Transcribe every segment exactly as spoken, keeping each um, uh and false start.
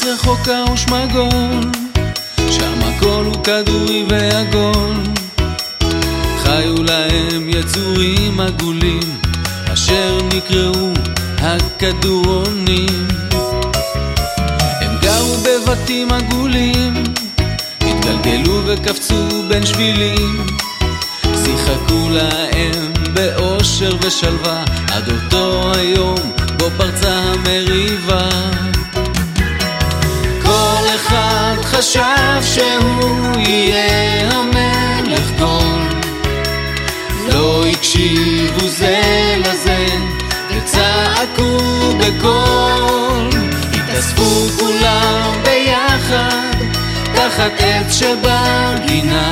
רחוקה ושמגול, שם הכל הוא כדורי ועגול. חיו להם יצורים עגולים אשר נקראו הכדורונים. הם גרו בבתים עגולים, התגלגלו וקפצו בין שבילים, שיחקו להם באושר ושלווה עד אותו היום בו פרצה המריבה. כל אחד חשב שהוא יהיה המלך גול, לא הקשיבו זה לזה וצעקו בקול. התאספו כולם ביחד תחת עץ שבגינה,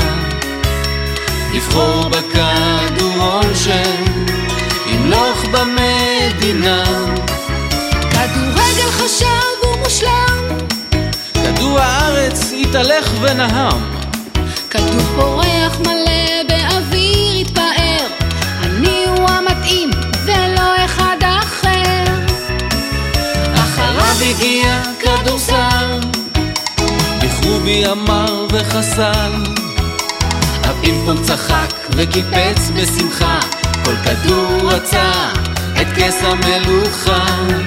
לבחור בכדורון שימלוך במדינה. כדורגל חשב ומושלם, כדור הארץ התהלך ונהם, כדור פורח מלא באוויר התפאר, אני הוא המתאים ולא אחד אחר. אחריו הגיע כדורסל, בכרו בי אמר וחסל, הפינפונג צחק וקיפץ בשמחה, כל כדור רצה את כס המלוכה.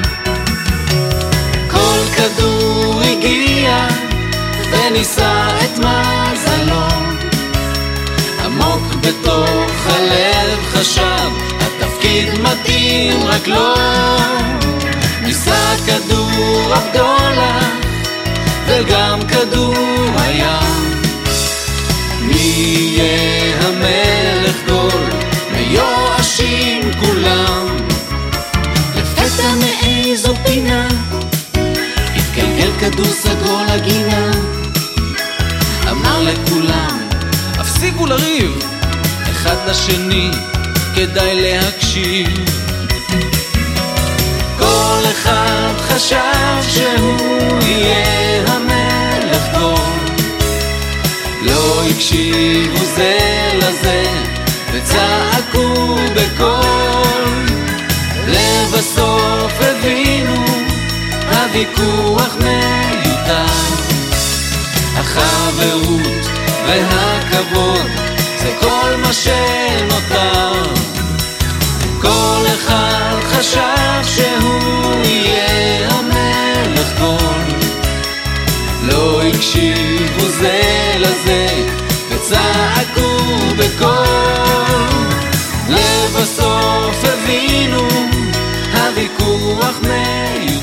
כל כדור הגיע וניסה את מזלו, עמוק בתוך הלב חשב התפקיד מתאים רק לו. ניסה כדור הבדולח וגם כדור הים, מי יהיה המלך גול? מיואשים כולם. לפתע מאיזו פינה התגלגל כדור סגול לגינה, אמר לכולם הפסיקו לריב, אחד לשני כדאי להקשיב. כל אחד חשב שהוא יהיה המלך גול, לא הקשיבו זה לזה וצעקו בקול. לבסוף הבינו הוויכוח מיותר, החברות והכבוד זה כל מה שנותר. כל אחד חשב שהוא יהיה המלך גול, לא הקשיבו זה לזה וצעקו בקול. לבסוף הבינו הוויכוח מיותר.